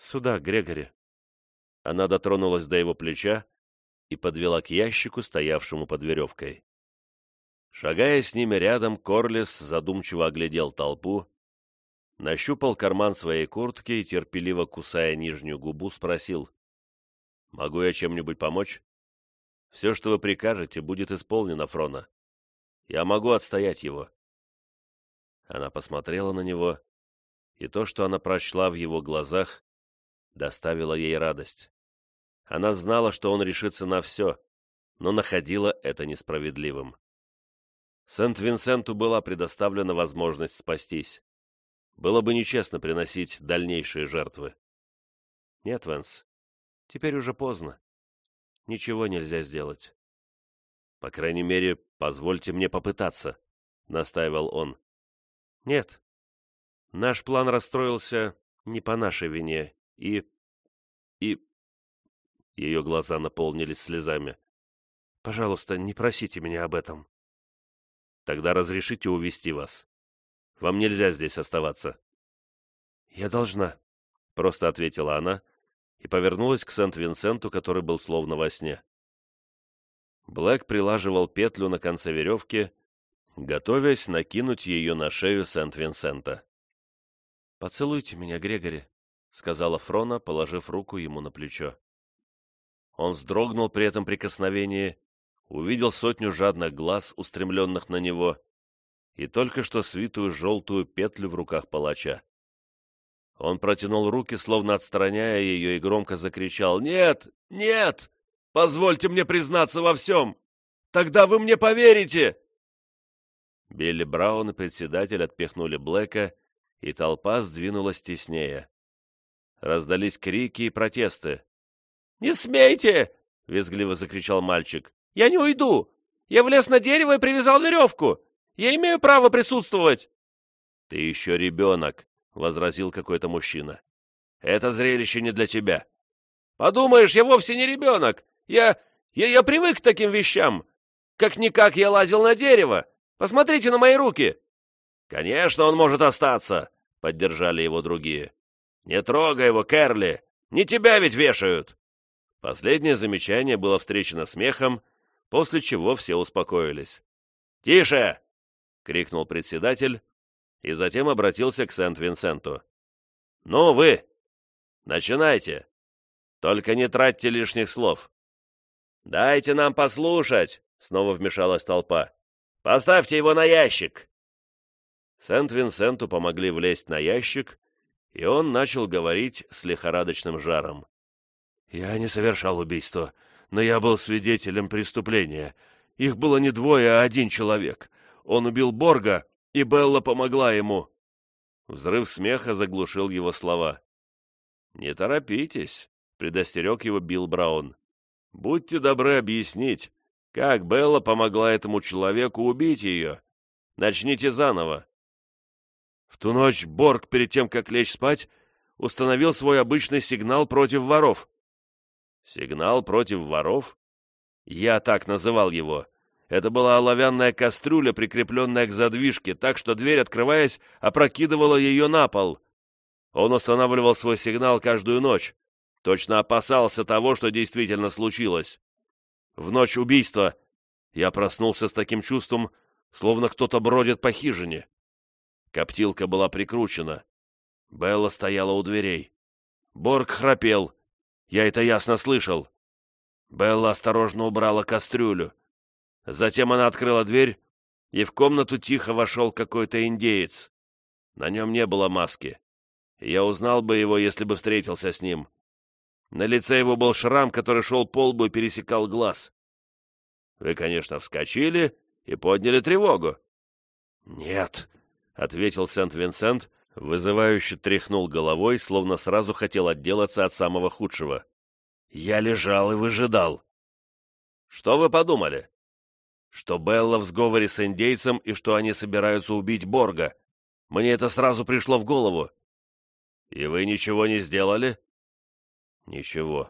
Сюда, Грегори». Она дотронулась до его плеча и подвела к ящику, стоявшему под веревкой. Шагая с ними рядом, Корлис задумчиво оглядел толпу, нащупал карман своей куртки и, терпеливо кусая нижнюю губу, спросил: «Могу я чем-нибудь помочь? Все, что вы прикажете, будет исполнено, Фрона. Я могу отстоять его». Она посмотрела на него, и то, что она прочла в его глазах, доставило ей радость. Она знала, что он решится на все, но находила это несправедливым. Сент-Винсенту была предоставлена возможность спастись. Было бы нечестно приносить дальнейшие жертвы. «Нет, Вэнс, теперь уже поздно. Ничего нельзя сделать». «По крайней мере, позвольте мне попытаться», — настаивал он. «Нет. Наш план расстроился не по нашей вине, и...» Ее глаза наполнились слезами. «Пожалуйста, не просите меня об этом». «Тогда разрешите увезти вас. Вам нельзя здесь оставаться». «Я должна», — просто ответила она и повернулась к Сент-Винсенту, который был словно во сне. Блэк прилаживал петлю на конце веревки, готовясь накинуть ее на шею Сент-Винсента. «Поцелуйте меня, Грегори», — сказала Фрона, положив руку ему на плечо. Он вздрогнул при этом прикосновении, увидел сотню жадных глаз, устремленных на него, и только что свитую желтую петлю в руках палача. Он протянул руки, словно отстраняя ее, и громко закричал: «Нет! Нет! Позвольте мне признаться во всем! Тогда вы мне поверите!» Билли Браун и председатель отпихнули Блэка, и толпа сдвинулась теснее. Раздались крики и протесты. «Не смейте!» — визгливо закричал мальчик. «Я не уйду! Я влез на дерево и привязал веревку! Я имею право присутствовать!» «Ты еще ребенок!» — возразил какой-то мужчина. «Это зрелище не для тебя!» «Подумаешь, я вовсе не ребенок! Я привык к таким вещам! Как-никак я лазил на дерево! Посмотрите на мои руки!» «Конечно, он может остаться!» — поддержали его другие. «Не трогай его, Кэрли! Не тебя ведь вешают!» Последнее замечание было встречено смехом, после чего все успокоились. «Тише!» — крикнул председатель и затем обратился к Сент-Винсенту. «Ну вы! Начинайте! Только не тратьте лишних слов!» «Дайте нам послушать!» — снова вмешалась толпа. «Поставьте его на ящик!» Сент-Винсенту помогли влезть на ящик, и он начал говорить с лихорадочным жаром. «Я не совершал убийства, но я был свидетелем преступления. Их было не двое, а один человек. Он убил Борга, и Белла помогла ему». Взрыв смеха заглушил его слова. «Не торопитесь», — предостерег его Билл Браун. «Будьте добры объяснить, как Белла помогла этому человеку убить ее. Начните заново». В ту ночь Борг, перед тем, как лечь спать, установил свой обычный сигнал против воров. «Сигнал против воров?» Я так называл его. Это была оловянная кастрюля, прикрепленная к задвижке, так что дверь, открываясь, опрокидывала ее на пол. Он устанавливал свой сигнал каждую ночь. Точно опасался того, что действительно случилось. В ночь убийства я проснулся с таким чувством, словно кто-то бродит по хижине. Коптилка была прикручена. Белла стояла у дверей. Борг храпел. Я это ясно слышал. Белла осторожно убрала кастрюлю. Затем она открыла дверь, и в комнату тихо вошел какой-то индеец. На нем не было маски. Я узнал бы его, если бы встретился с ним. На лице его был шрам, который шел по лбу и пересекал глаз. Вы, конечно, вскочили и подняли тревогу. «Нет», — ответил Сент-Винсент, вызывающе тряхнул головой, словно сразу хотел отделаться от самого худшего. «Я лежал и выжидал». «Что вы подумали?» «Что Белла в сговоре с индейцем и что они собираются убить Борга. Мне это сразу пришло в голову». «И вы ничего не сделали?» «Ничего».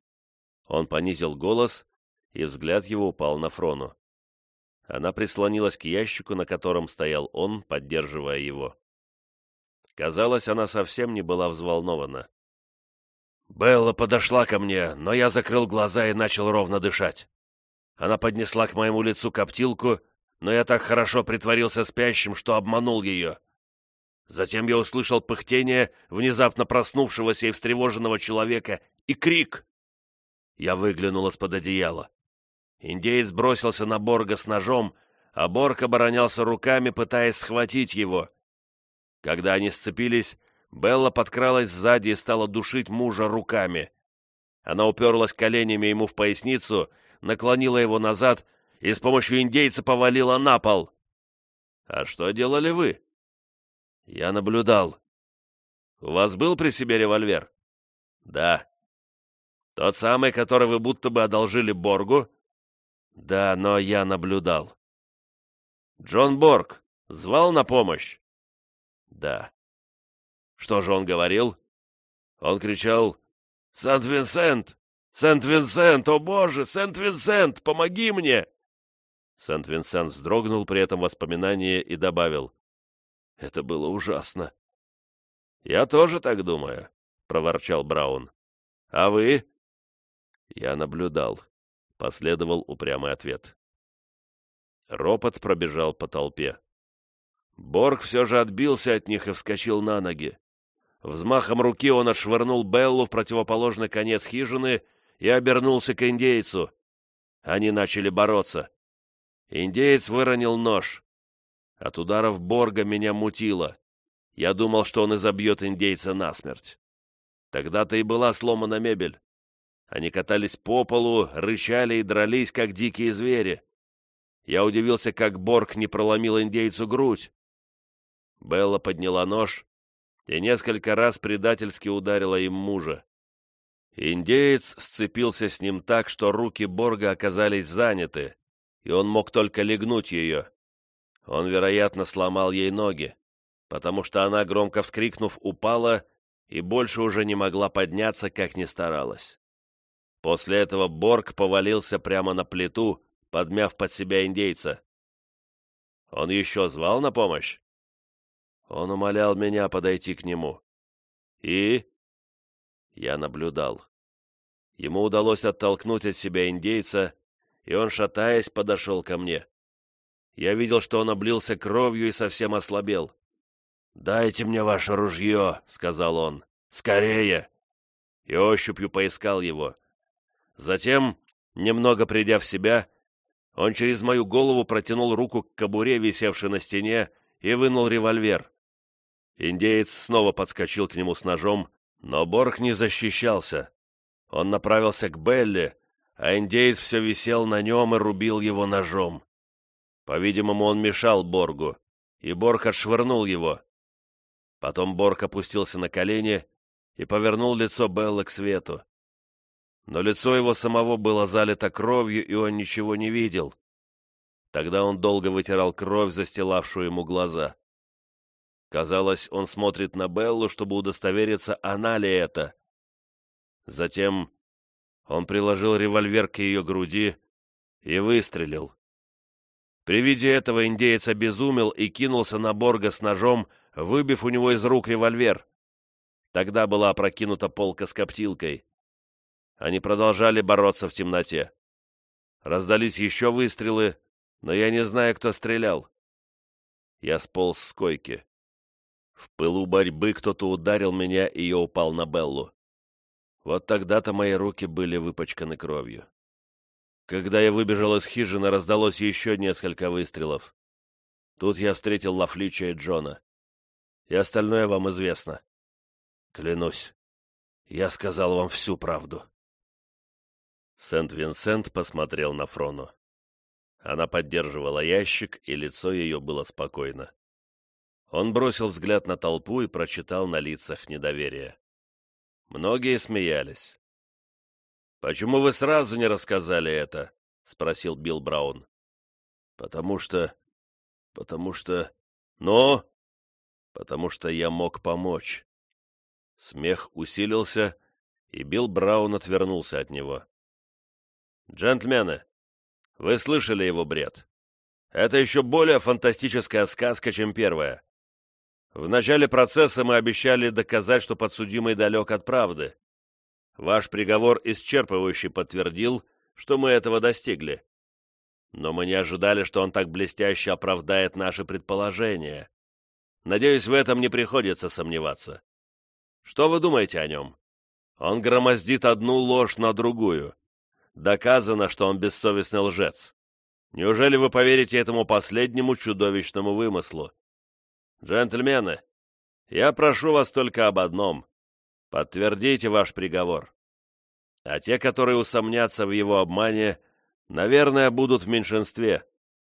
Он понизил голос, и взгляд его упал на Фрону. Она прислонилась к ящику, на котором стоял он, поддерживая его. Казалось, она совсем не была взволнована. Белла подошла ко мне, но я закрыл глаза и начал ровно дышать. Она поднесла к моему лицу коптилку, но я так хорошо притворился спящим, что обманул ее. Затем я услышал пыхтение внезапно проснувшегося и встревоженного человека и крик. Я выглянул из-под одеяла. Индеец бросился на Борга с ножом, а Борг оборонялся руками, пытаясь схватить его. Когда они сцепились, Белла подкралась сзади и стала душить мужа руками. Она уперлась коленями ему в поясницу, наклонила его назад и с помощью индейца повалила на пол. «А что делали вы?» «Я наблюдал». «У вас был при себе револьвер?» «Да». «Тот самый, который вы будто бы одолжили Боргу?» «Да, но я наблюдал». «Джон Борг звал на помощь?» «Да». «Что же он говорил?» Он кричал: «Сент-Винсент! Сент-Винсент! О боже! Сент-Винсент! Помоги мне!» Сент-Винсент вздрогнул при этом воспоминании и добавил: «Это было ужасно». «Я тоже так думаю», — проворчал Браун. «А вы?» «Я наблюдал», — последовал упрямый ответ. Ропот пробежал по толпе. Борг все же отбился от них и вскочил на ноги. Взмахом руки он отшвырнул Беллу в противоположный конец хижины и обернулся к индейцу. Они начали бороться. Индеец выронил нож. От ударов Борга меня мутило. Я думал, что он изобьет индейца насмерть. Тогда-то и была сломана мебель. Они катались по полу, рычали и дрались, как дикие звери. Я удивился, как Борг не проломил индейцу грудь. Белла подняла нож и несколько раз предательски ударила им мужа. Индеец сцепился с ним так, что руки Борга оказались заняты, и он мог только легнуть ее. Он, вероятно, сломал ей ноги, потому что она, громко вскрикнув, упала и больше уже не могла подняться, как ни старалась. После этого Борг повалился прямо на плиту, подмяв под себя индейца. Он еще звал на помощь? Он умолял меня подойти к нему. И? Я наблюдал. Ему удалось оттолкнуть от себя индейца, и он, шатаясь, подошел ко мне. Я видел, что он облился кровью и совсем ослабел. «Дайте мне ваше ружье», — сказал он. «Скорее!» И ощупью поискал его. Затем, немного придя в себя, он через мою голову протянул руку к кобуре, висевшей на стене, и вынул револьвер. Индеец снова подскочил к нему с ножом, но Борг не защищался. Он направился к Белле, а индеец все висел на нем и рубил его ножом. По-видимому, он мешал Боргу, и Борг отшвырнул его. Потом Борг опустился на колени и повернул лицо Беллы к свету. Но лицо его самого было залито кровью, и он ничего не видел. Тогда он долго вытирал кровь, застилавшую ему глаза. Казалось, он смотрит на Беллу, чтобы удостовериться, она ли это. Затем он приложил револьвер к ее груди и выстрелил. При виде этого индеец обезумел и кинулся на Борга с ножом, выбив у него из рук револьвер. Тогда была опрокинута полка с коптилкой. Они продолжали бороться в темноте. Раздались еще выстрелы, но я не знаю, кто стрелял. Я сполз с койки. В пылу борьбы кто-то ударил меня, и я упал на Беллу. Вот тогда-то мои руки были выпачканы кровью. Когда я выбежал из хижины, раздалось еще несколько выстрелов. Тут я встретил Лафлича и Джона. И остальное вам известно. Клянусь, я сказал вам всю правду. Сент-Винсент посмотрел на Фрону. Она поддерживала ящик, и лицо ее было спокойно. Он бросил взгляд на толпу и прочитал на лицах недоверие. Многие смеялись. «Почему вы сразу не рассказали это?» — спросил Билл Браун. «Потому что... Ну?» «Потому что я мог помочь». Смех усилился, и Билл Браун отвернулся от него. «Джентльмены, вы слышали его бред. Это еще более фантастическая сказка, чем первая. В начале процесса мы обещали доказать, что подсудимый далек от правды. Ваш приговор исчерпывающе подтвердил, что мы этого достигли. Но мы не ожидали, что он так блестяще оправдает наши предположения. Надеюсь, в этом не приходится сомневаться. Что вы думаете о нем? Он громоздит одну ложь на другую. Доказано, что он бессовестный лжец. Неужели вы поверите этому последнему чудовищному вымыслу? Джентльмены, я прошу вас только об одном. Подтвердите ваш приговор. А те, которые усомнятся в его обмане, наверное, будут в меньшинстве.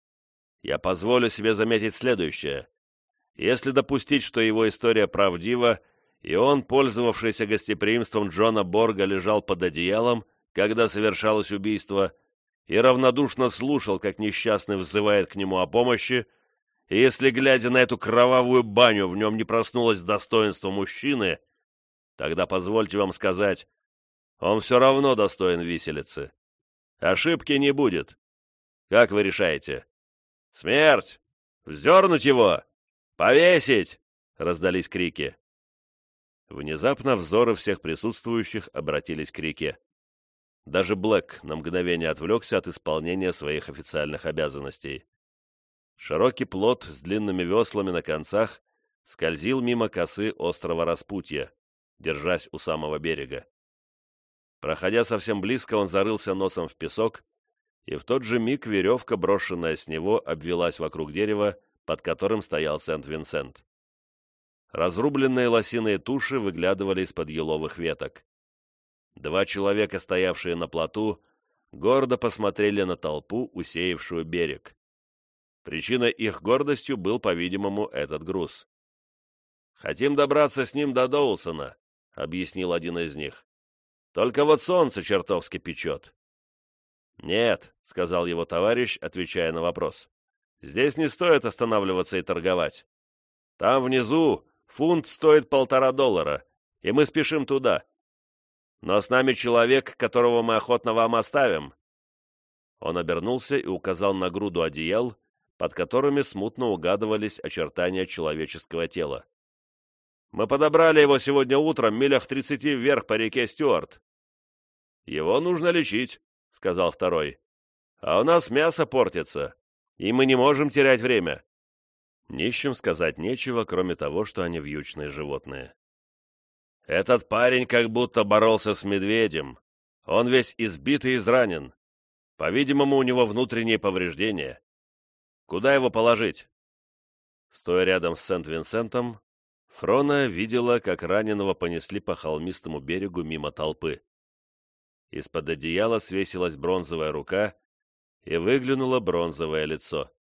Я позволю себе заметить следующее. Если допустить, что его история правдива, и он, пользовавшийся гостеприимством Джона Борга, лежал под одеялом, когда совершалось убийство, и равнодушно слушал, как несчастный взывает к нему о помощи, и если, глядя на эту кровавую баню, в нем не проснулось достоинство мужчины, тогда позвольте вам сказать, он все равно достоин виселицы. Ошибки не будет. Как вы решаете? «Смерть! Вздернуть его! Повесить!» — раздались крики. Внезапно взоры всех присутствующих обратились к реке. Даже Блэк на мгновение отвлекся от исполнения своих официальных обязанностей. Широкий плот с длинными веслами на концах скользил мимо косы острова Распутья, держась у самого берега. Проходя совсем близко, он зарылся носом в песок, и в тот же миг веревка, брошенная с него, обвилась вокруг дерева, под которым стоял Сент-Винсент. Разрубленные лосиные туши выглядывали из-под еловых веток. Два человека, стоявшие на плоту, гордо посмотрели на толпу, усеявшую берег. Причиной их гордостью был, по-видимому, этот груз. «Хотим добраться с ним до Доусона», — объяснил один из них. «Только вот солнце чертовски печет». «Нет», — сказал его товарищ, отвечая на вопрос. «Здесь не стоит останавливаться и торговать. Там внизу фунт стоит $1,5, и мы спешим туда. Но с нами человек, которого мы охотно вам оставим». Он обернулся и указал на груду одеял, под которыми смутно угадывались очертания человеческого тела. «Мы подобрали его сегодня утром, миля в 30 вверх по реке Стюарт». «Его нужно лечить», — сказал второй. «А у нас мясо портится, и мы не можем терять время». Нищим сказать нечего, кроме того, что они вьючные животные. «Этот парень как будто боролся с медведем. Он весь избит и изранен. По-видимому, у него внутренние повреждения. Куда его положить?» Стоя рядом с Сент-Винсентом, Фрона видела, как раненого понесли по холмистому берегу мимо толпы. Из-под одеяла свесилась бронзовая рука, и выглянуло бронзовое лицо.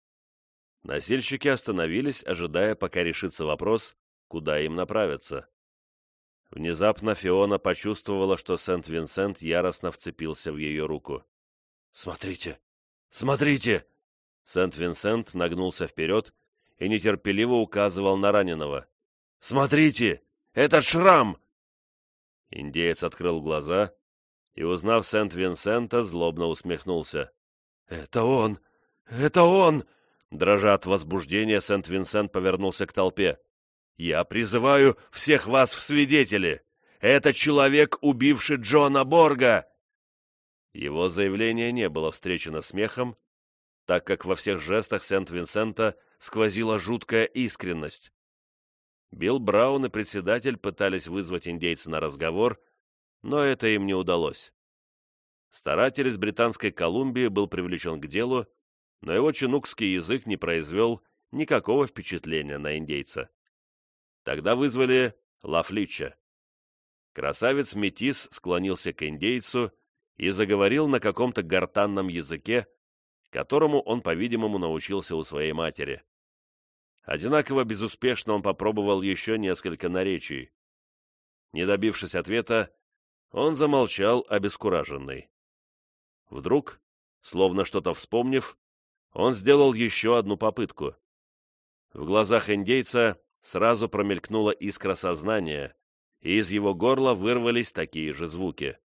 Носильщики остановились, ожидая, пока решится вопрос, куда им направиться. Внезапно Фиона почувствовала, что Сент-Винсент яростно вцепился в ее руку. «Смотрите! Смотрите!» Сент-Винсент нагнулся вперед и нетерпеливо указывал на раненого. «Смотрите! Этот шрам!» Индеец открыл глаза и, узнав Сент-Винсента, злобно усмехнулся. «Это он! Это он!» Дрожа от возбуждения, Сент-Винсент повернулся к толпе. «Я призываю всех вас в свидетели! Это человек, убивший Джона Борга!» Его заявление не было встречено смехом, так как во всех жестах Сент-Винсента сквозила жуткая искренность. Билл Браун и председатель пытались вызвать индейца на разговор, но это им не удалось. Старатель из Британской Колумбии был привлечен к делу, но его чинукский язык не произвел никакого впечатления на индейца. Тогда вызвали Лафлича. Красавец-метис склонился к индейцу и заговорил на каком-то гортанном языке, которому он, по-видимому, научился у своей матери. Одинаково безуспешно он попробовал еще несколько наречий. Не добившись ответа, он замолчал обескураженный. Вдруг, словно что-то вспомнив, он сделал еще одну попытку. В глазах индейца сразу промелькнула искра сознания, и из его горла вырвались такие же звуки.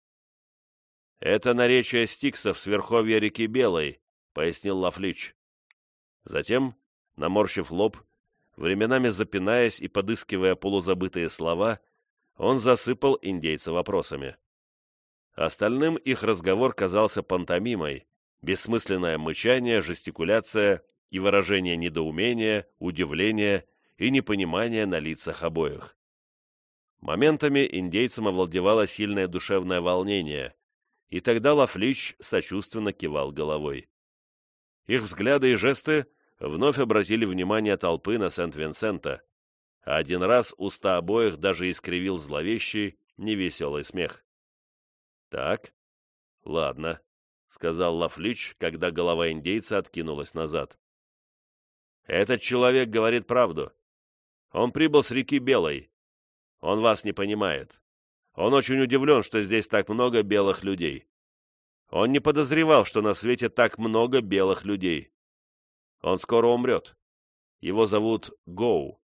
«Это наречие стиксов с верховья реки Белой», — пояснил Лафлич. Затем, наморщив лоб, временами запинаясь и подыскивая полузабытые слова, Он засыпал индейца вопросами. Остальным их разговор казался пантомимой, бессмысленное мычание, жестикуляция и выражение недоумения, удивления и непонимания на лицах обоих. Моментами индейцам овладевало сильное душевное волнение, и тогда Лафлич сочувственно кивал головой. Их взгляды и жесты вновь обратили внимание толпы на Сент-Винсента, а один раз уста обоих даже искривил зловещий, невеселый смех. «Так, ладно», — сказал Лафлич, когда голова индейца откинулась назад. «Этот человек говорит правду. Он прибыл с реки Белой. Он вас не понимает. Он очень удивлен, что здесь так много белых людей. Он не подозревал, что на свете так много белых людей. Он скоро умрет. Его зовут Гоу.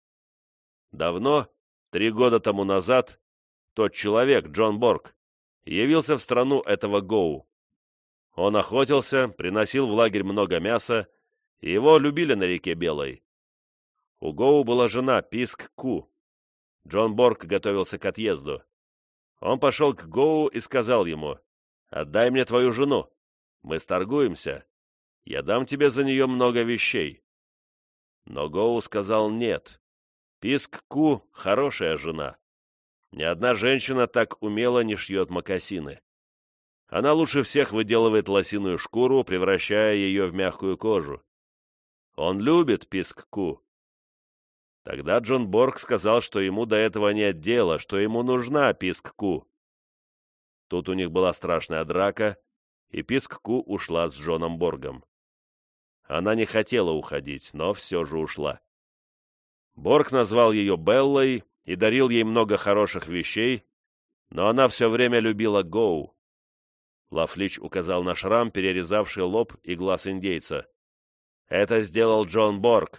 Давно, 3 года тому назад, тот человек, Джон Борг, явился в страну этого Гоу. Он охотился, приносил в лагерь много мяса, и его любили на реке Белой. У Гоу была жена Писк-Ку. Джон Борг готовился к отъезду. Он пошел к Гоу и сказал ему: «Отдай мне твою жену. Мы сторгуемся. Я дам тебе за нее много вещей». Но Гоу сказал: «Нет. Писк-Ку — хорошая жена. Ни одна женщина так умело не шьет мокасины. Она лучше всех выделывает лосиную шкуру, превращая ее в мягкую кожу. Он любит Писк-Ку». Тогда Джон Борг сказал, что ему до этого нет дела, что ему нужна Писк-Ку. Тут у них была страшная драка, и Писк-Ку ушла с Джоном Боргом. Она не хотела уходить, но все же ушла. Борг назвал ее Беллой и дарил ей много хороших вещей, но она все время любила Гоу. Лафлич указал на шрам, перерезавший лоб и глаз индейца. «Это сделал Джон Борг».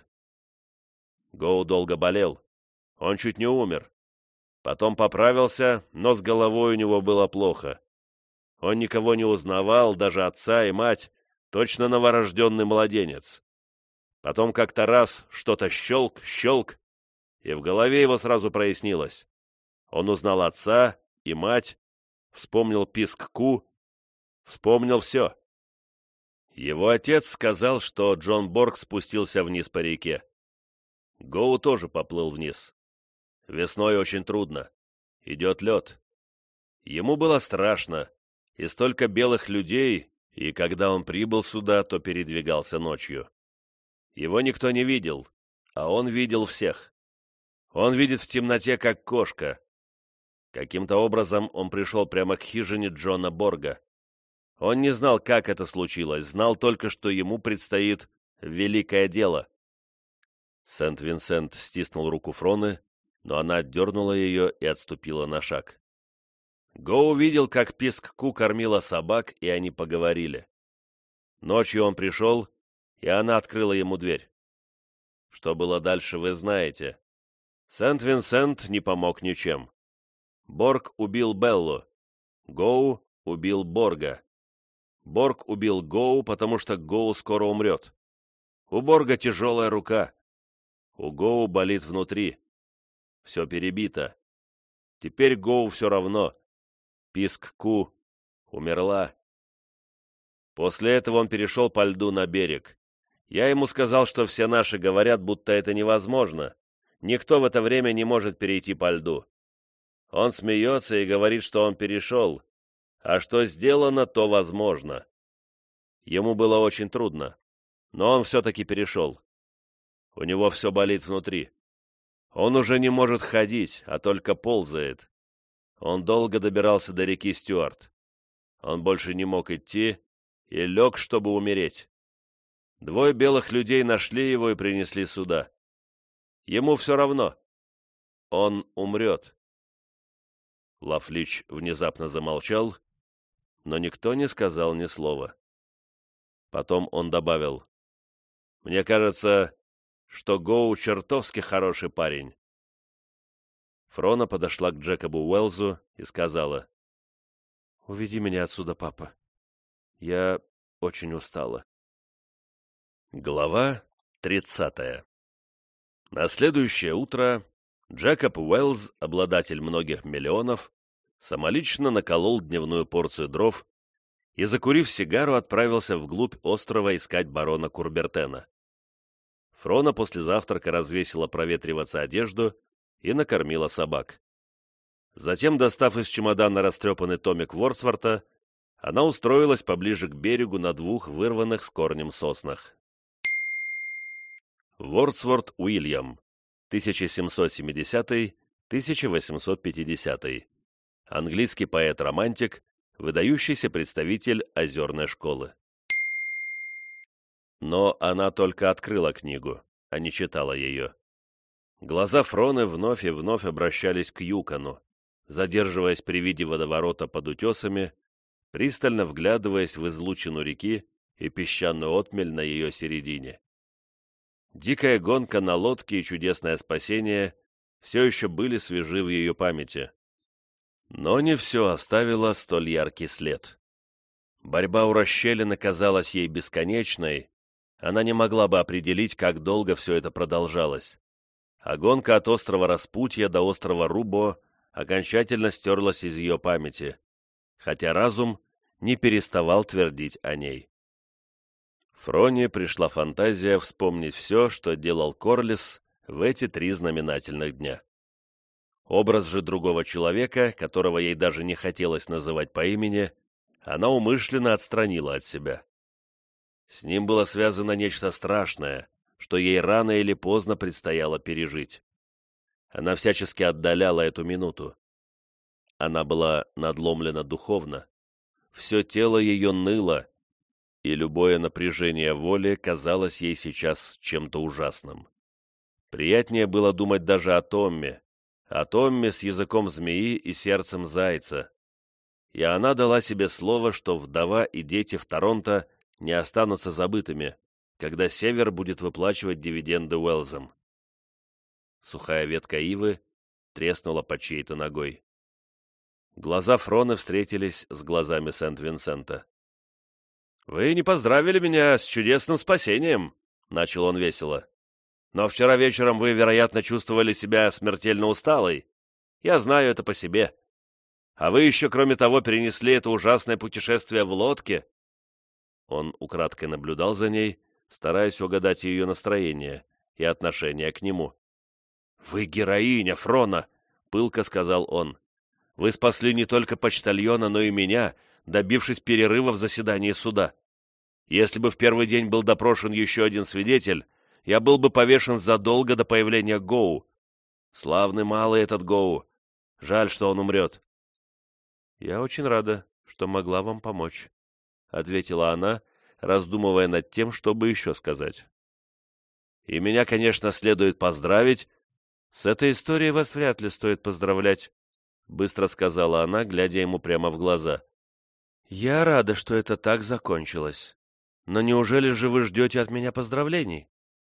Гоу долго болел. Он чуть не умер. Потом поправился, но с головой у него было плохо. Он никого не узнавал, даже отца и мать, точно новорожденный младенец. Потом как-то раз что-то щелк, и в голове его сразу прояснилось. Он узнал отца и мать, вспомнил Писк-Ку, вспомнил все. Его отец сказал, что Джон Борг спустился вниз по реке. Гоу тоже поплыл вниз. Весной очень трудно. Идет лед. Ему было страшно, и столько белых людей, и когда он прибыл сюда, то передвигался ночью. Его никто не видел, а он видел всех. Он видит в темноте, как кошка. Каким-то образом он пришел прямо к хижине Джона Борга. Он не знал, как это случилось, знал только, что ему предстоит великое дело. Сент-Винсент стиснул руку Фроны, но она отдернула ее и отступила на шаг. Гоу увидел, как Писк-Ку кормила собак, и они поговорили. Ночью он пришел, и она открыла ему дверь. Что было дальше, вы знаете. Сент-Винсент не помог ничем. Борг убил Беллу. Гоу убил Борга. Борг убил Гоу, потому что Гоу скоро умрет. У Борга тяжелая рука. У Гоу болит внутри. Все перебито. Теперь Гоу все равно. Писк-Ку умерла. После этого он перешел по льду на берег. Я ему сказал, что все наши говорят, будто это невозможно. Никто в это время не может перейти по льду. Он смеется и говорит, что он перешел. А что сделано, то возможно. Ему было очень трудно. Но он все-таки перешел. У него все болит внутри. Он уже не может ходить, а только ползает. Он долго добирался до реки Стюарт. Он больше не мог идти и лег, чтобы умереть. 2 белых людей нашли его и принесли сюда. Ему все равно. Он умрет. Лафлич внезапно замолчал, но никто не сказал ни слова. Потом он добавил: «Мне кажется, что Гоу чертовски хороший парень». Фрона подошла к Джекобу Уэллзу и сказала: «Уведи меня отсюда, папа. Я очень устала». Глава 30. На следующее утро Джекоб Уэллс, обладатель многих миллионов, самолично наколол дневную порцию дров и, закурив сигару, отправился вглубь острова искать барона Курбертена. Фрона после завтрака развесила проветриваться одежду и накормила собак. Затем, достав из чемодана растрепанный томик Вордсворта, она устроилась поближе к берегу на 2 вырванных с корнем соснах. Вордсворт Уильям, 1770-1850. Английский поэт-романтик, выдающийся представитель озерной школы. Но она только открыла книгу, а не читала ее. Глаза Фроны вновь и вновь обращались к Юкону, задерживаясь при виде водоворота под утесами, пристально вглядываясь в излучину реки и песчаную отмель на ее середине. Дикая гонка на лодке и чудесное спасение все еще были свежи в ее памяти. Но не все оставило столь яркий след. Борьба у расщелины казалась ей бесконечной, она не могла бы определить, как долго все это продолжалось. А гонка от острова Распутья до острова Рубо окончательно стерлась из ее памяти, хотя разум не переставал твердить о ней. Фроне пришла фантазия вспомнить все, что делал Корлис в эти 3 знаменательных дня. Образ же другого человека, которого ей даже не хотелось называть по имени, она умышленно отстранила от себя. С ним было связано нечто страшное, что ей рано или поздно предстояло пережить. Она всячески отдаляла эту минуту. Она была надломлена духовно, все тело ее ныло, и любое напряжение воли казалось ей сейчас чем-то ужасным. Приятнее было думать даже о Томме с языком змеи и сердцем зайца. И она дала себе слово, что вдова и дети в Торонто не останутся забытыми, когда Север будет выплачивать дивиденды Уэллзам. Сухая ветка ивы треснула под чьей-то ногой. Глаза Фроны встретились с глазами Сент-Винсента. «Вы не поздравили меня с чудесным спасением», — начал он весело. «Но вчера вечером вы, вероятно, чувствовали себя смертельно усталой. Я знаю это по себе. А вы еще, кроме того, перенесли это ужасное путешествие в лодке». Он украдкой наблюдал за ней, стараясь угадать ее настроение и отношение к нему. «Вы героиня, Фрона», — пылко сказал он. «Вы спасли не только почтальона, но и меня, добившись перерыва в заседании суда. Если бы в первый день был допрошен еще один свидетель, я был бы повешен задолго до появления Гоу. Славный малый этот Гоу. Жаль, что он умрет». «Я очень рада, что могла вам помочь», — ответила она, раздумывая над тем, чтобы еще сказать. «И меня, конечно, следует поздравить». «С этой историей вас вряд ли стоит поздравлять», — быстро сказала она, глядя ему прямо в глаза. «Я рада, что это так закончилось. Но неужели же вы ждете от меня поздравлений?»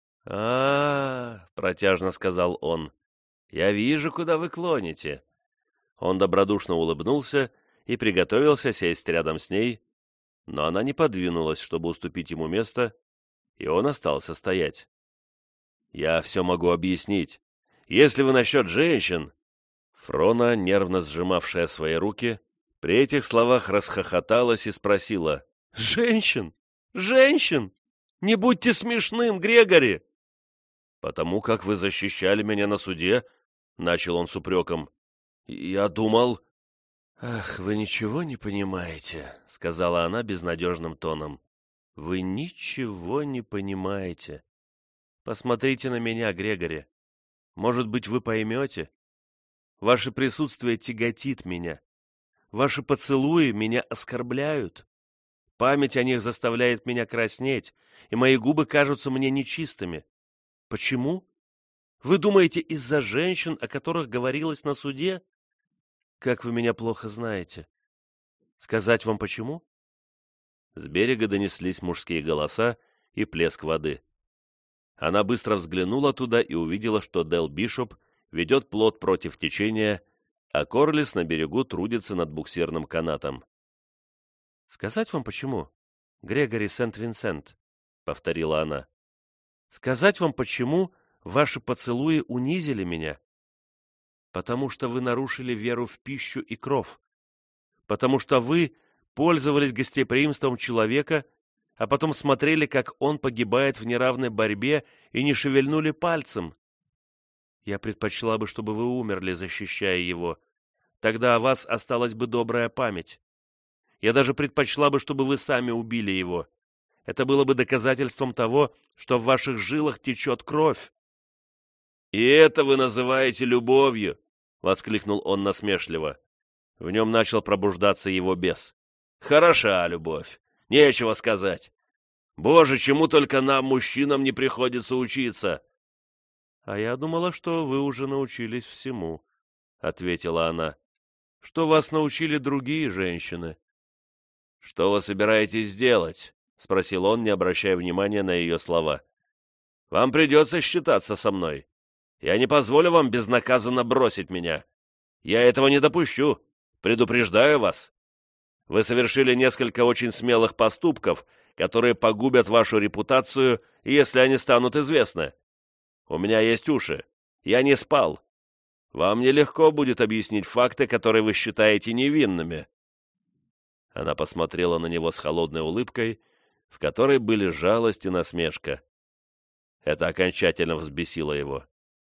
Протяжно сказал он. «Я вижу, куда вы клоните». Он добродушно улыбнулся и приготовился сесть рядом с ней, но она не подвинулась, чтобы уступить ему место, и он остался стоять. «Я все могу объяснить. Если вы насчет женщин...» Фрона, нервно сжимавшая свои руки, при этих словах расхохоталась и спросила: «Женщин? Женщин? Не будьте смешным, Грегори!» «Потому как вы защищали меня на суде», — начал он с упреком, — «я думал...» «Ах, вы ничего не понимаете», — сказала она безнадежным тоном. «Вы ничего не понимаете. Посмотрите на меня, Грегори. Может быть, вы поймете? Ваше присутствие тяготит меня. Ваши поцелуи меня оскорбляют. Память о них заставляет меня краснеть, и мои губы кажутся мне нечистыми. Почему? Вы думаете, из-за женщин, о которых говорилось на суде? Как вы меня плохо знаете. Сказать вам почему?» С берега донеслись мужские голоса и плеск воды. Она быстро взглянула туда и увидела, что Дел Бишоп ведет плот против течения, а Корлис на берегу трудится над буксирным канатом. «Сказать вам почему, Грегори Сент-Винсент?» — повторила она. «Сказать вам, почему ваши поцелуи унизили меня, Потому что вы нарушили веру в пищу и кров. Потому что вы пользовались гостеприимством человека, а потом смотрели, как он погибает в неравной борьбе, и не шевельнули пальцем. Я предпочла бы, чтобы вы умерли, защищая его. Тогда о вас осталась бы добрая память. Я даже предпочла бы, чтобы вы сами убили его. Это было бы доказательством того, что в ваших жилах течет кровь. «И это вы называете любовью!» — воскликнул он насмешливо. В нем начал пробуждаться его бес. «Хороша любовь! Нечего сказать! Боже, чему только нам, мужчинам, не приходится учиться!» «А я думала, что вы уже научились всему», — ответила она. «Что вас научили другие женщины?» «Что вы собираетесь делать?» — спросил он, не обращая внимания на ее слова. «Вам придется считаться со мной. Я не позволю вам безнаказанно бросить меня. Я этого не допущу. Предупреждаю вас. Вы совершили несколько очень смелых поступков, которые погубят вашу репутацию, если они станут известны. У меня есть уши. Я не спал. Вам нелегко будет объяснить факты, которые вы считаете невинными». Она посмотрела на него с холодной улыбкой, в которой были жалость и насмешка. Это окончательно взбесило его.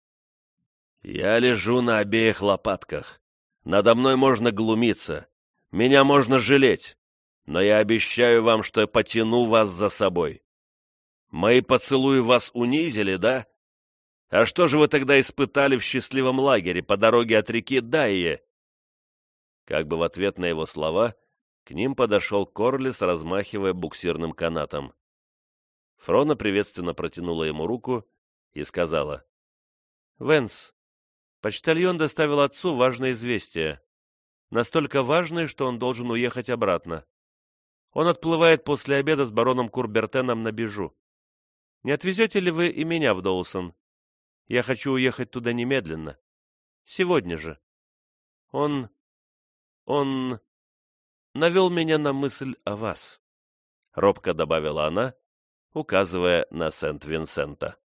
«Я лежу на обеих лопатках. Надо мной можно глумиться. Меня можно жалеть. Но я обещаю вам, что я потяну вас за собой. Мои поцелуи вас унизили, да? А что же вы тогда испытали в счастливом лагере по дороге от реки Дайе?» Как бы в ответ на его слова к ним подошел Корлис, размахивая буксирным канатом. Фрона приветственно протянула ему руку и сказала: «Венс, почтальон доставил отцу важное известие. Настолько важное, что он должен уехать обратно. Он отплывает после обеда с бароном Курбертеном на Бежу. Не отвезете ли вы и меня в Доусон? Я хочу уехать туда немедленно. Сегодня же. Он навел меня на мысль о вас», — робко добавила она, указывая на Сент-Винсента.